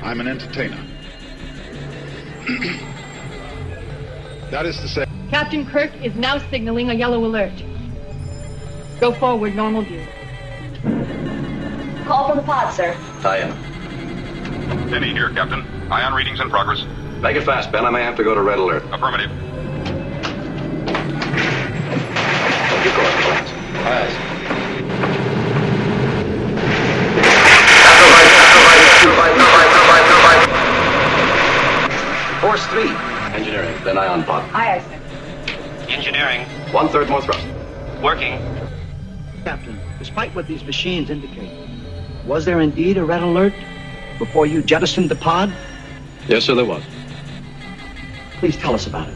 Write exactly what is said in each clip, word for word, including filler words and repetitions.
I'm an entertainer. That is to say... Captain Kirk is now signaling a yellow alert. Go forward, normal view. Call from the pod, sir. Hiya. Finney here, Captain. Ion readings in progress. Make it fast, Ben. I may have to go to red alert. Affirmative. Hold your course, Clarence. Ayes. Force three. Engineering, then ion pod. Aye, aye, sir. Engineering. One-third more thrust. Working. Captain, despite what these machines indicate, was there indeed a red alert before you jettisoned the pod? Yes, sir, there was. Please tell us about it.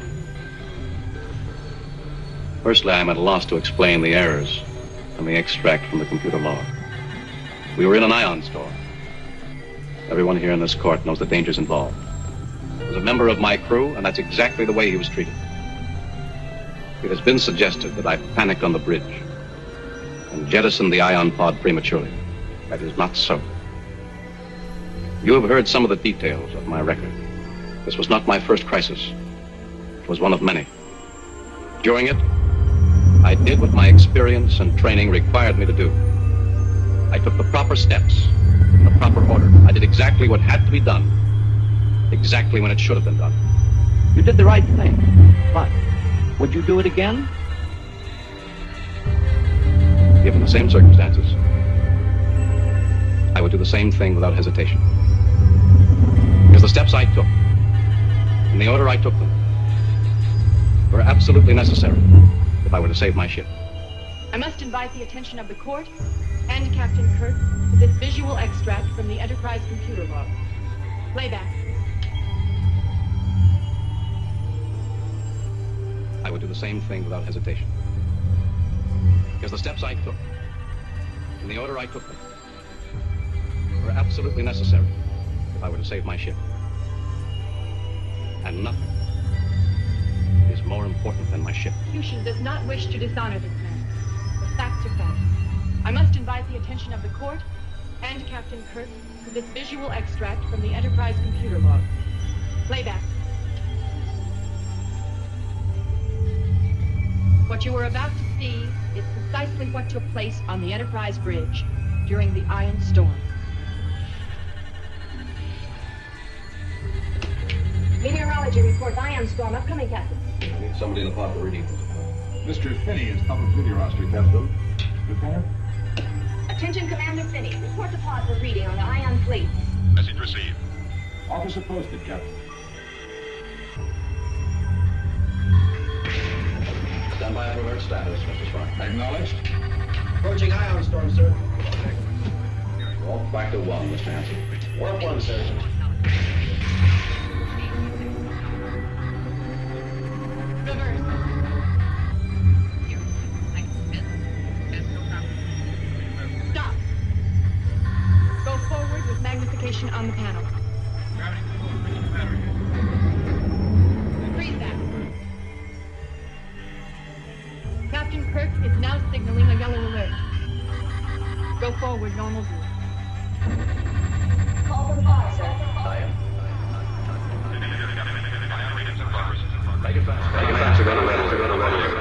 Firstly, I'm at a loss to explain the errors and the extract from the computer log. We were in an ion store. Everyone here in this court knows the dangers involved. He was a member of my crew, and that's exactly the way he was treated. It has been suggested that I panicked on the bridge and jettisoned the ion pod prematurely. That is not so. You have heard some of the details of my record. This was not my first crisis. It was one of many. During it, I did what my experience and training required me to do. I took the proper steps in the proper order. I did exactly what had to be done, exactly when it should have been done. You did the right thing, but would you do it again? Given the same circumstances, I would do the same thing without hesitation. Because the steps I took, in the order I took them, were absolutely necessary if I were to save my ship. I must invite the attention of the court and Captain Kirk to this visual extract from the Enterprise computer log. Playback. I would do the same thing without hesitation. Because the steps I took, in the order I took them, were absolutely necessary if I were to save my ship. And nothing is more important than my ship. Fusion does not wish to dishonor this man. The facts are facts. I must invite the attention of the court and Captain Kirk to this visual extract from the Enterprise computer log. Playback. What you are about to see is precisely what took place on the Enterprise bridge during the Ion Storm. Meteorology reports ion storm upcoming, Captain. I need somebody in the pod for reading. Mister Finney is up with duty roster, Captain. Lieutenant? Attention, Commander Finney. Report to pod for reading on the ion plates. Message received. Officer posted, Captain. Stand by at alert status, Mister Spock. Acknowledged. Approaching ion storm, sir. Walk back to one, Mister Hanson. Warp one, sir. Reverse. Stop. Go forward with magnification on the panel. Freeze that. Captain Kirk is now signaling a yellow alert. Go forward, normal view. Call from the pod, sir. Hiya. Ion readings in progress. Make it fast. Make it fast. We're gonna red alert. We're gonna red alert.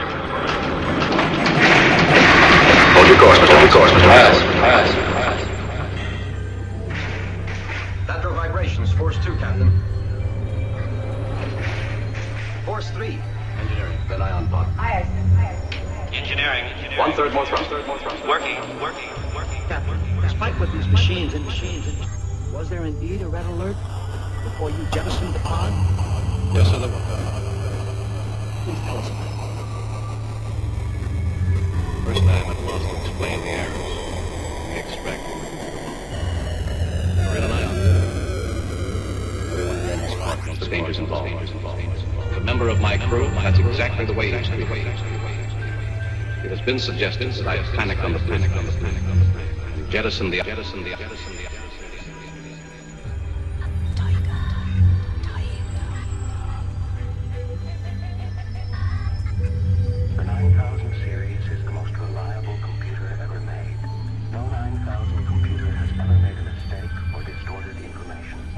Hold your course, Mister Hold your course, Mister Ayes. Ayes. Ayes. Lateral vibrations, force two, Captain. Force three. Engineering, then ion pod. Aye, aye, sir. Aye, aye, sir. Engineering. One third more thrust. Working. Working. Working. Captain, despite what these machines and machines indicate, was there indeed a red alert before you jettisoned the pod? Yes, sir, there was. Please tell us about it. First time at a loss to explain the errors, the extract from the computer log. We're in an ion. Everyone here in this court knows the dangers involved. As a member of my crew, that's exactly the way he was treated. It has been suggested that I panicked on the bridge and jettisoned the jettisoned the jettisoned the. The nine thousand series is the most reliable computer ever made. No nine thousand computer has ever made a mistake or distorted information.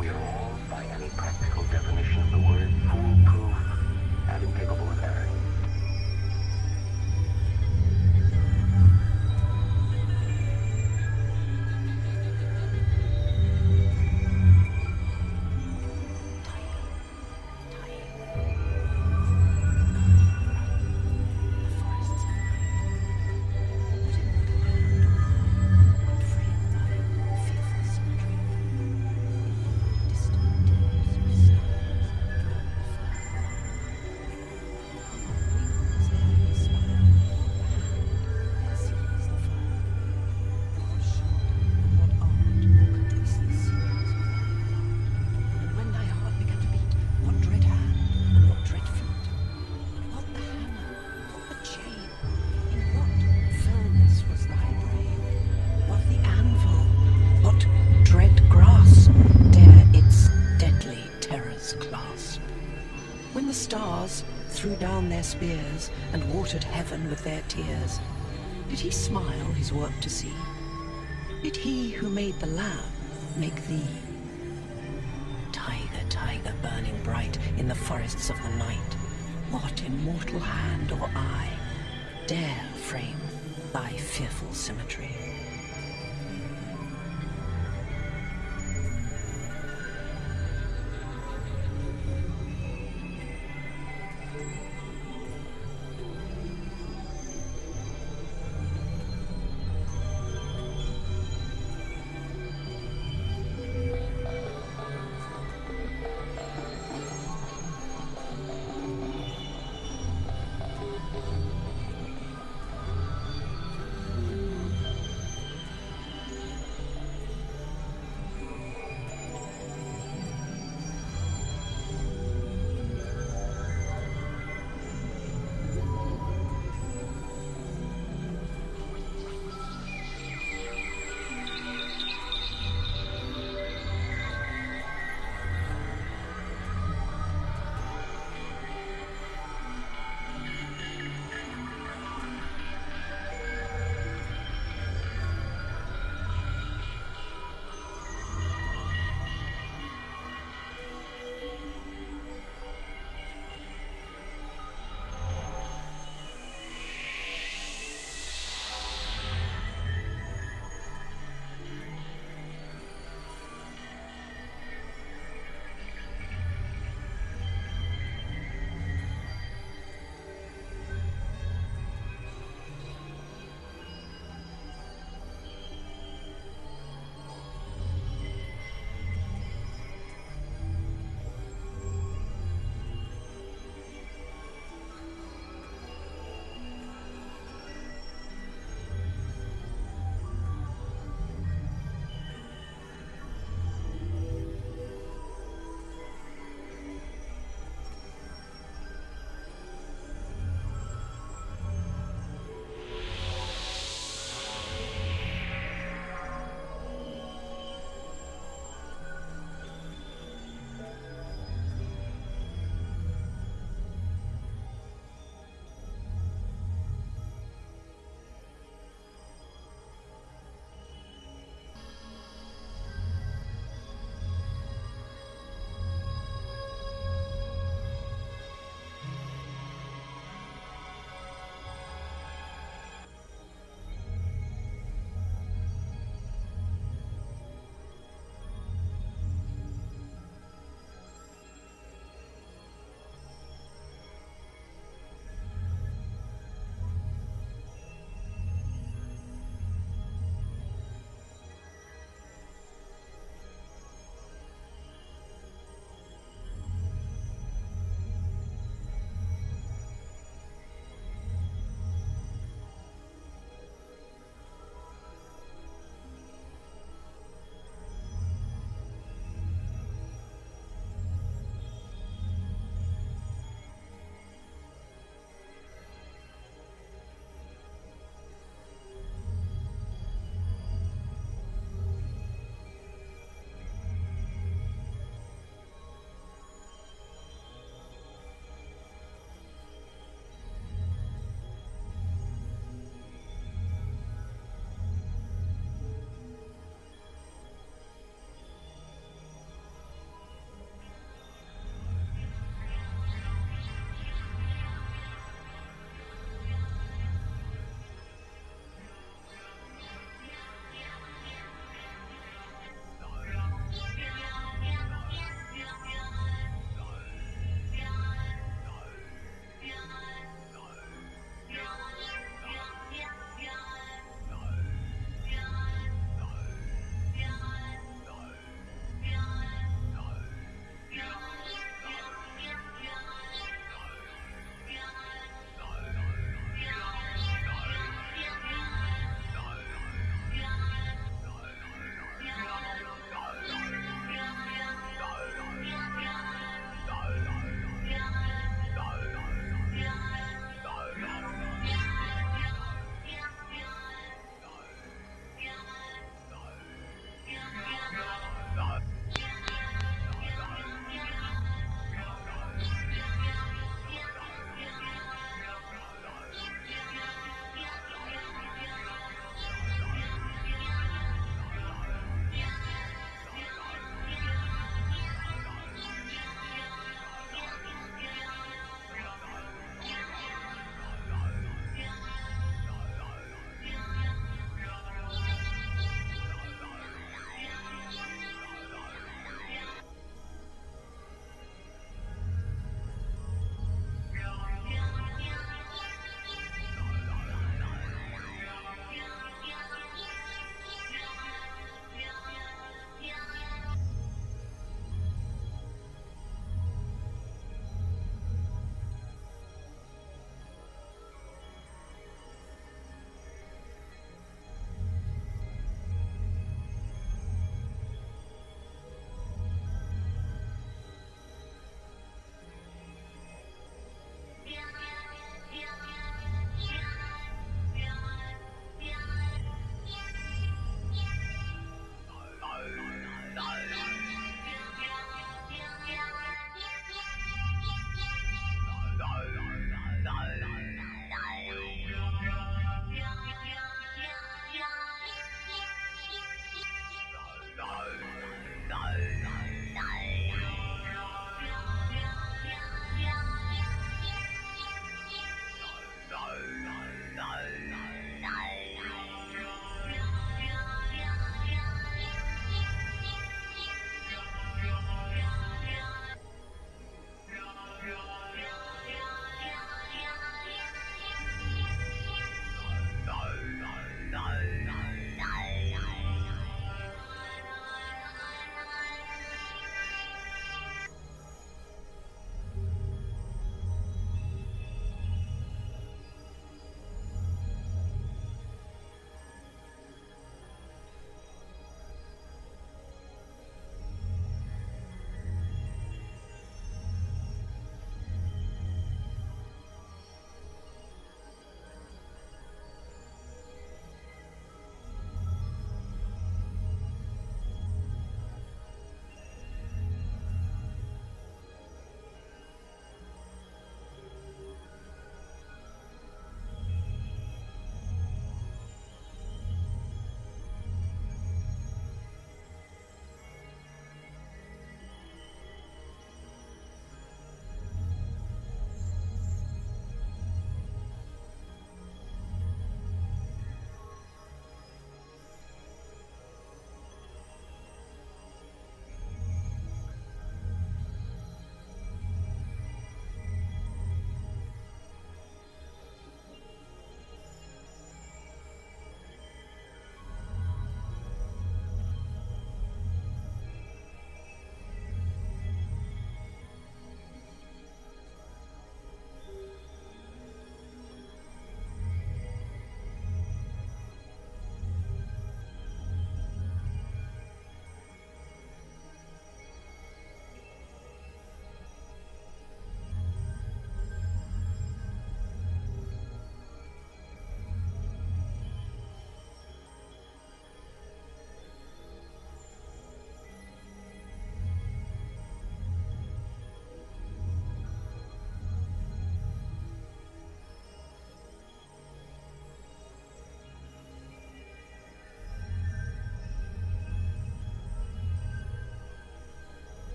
stars threw down their spears and watered heaven with their tears. Did he smile his work to see? Did he who made the lamb make thee? Tiger, tiger, burning bright in the forests of the night, what immortal hand or eye dare frame thy fearful symmetry?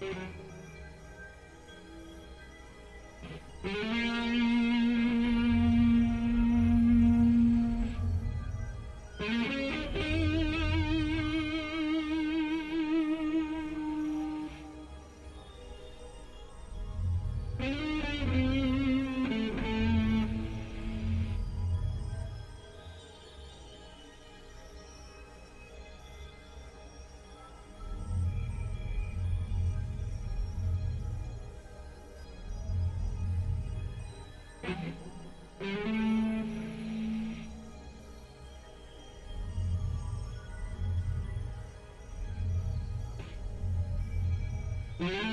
Mm-hmm.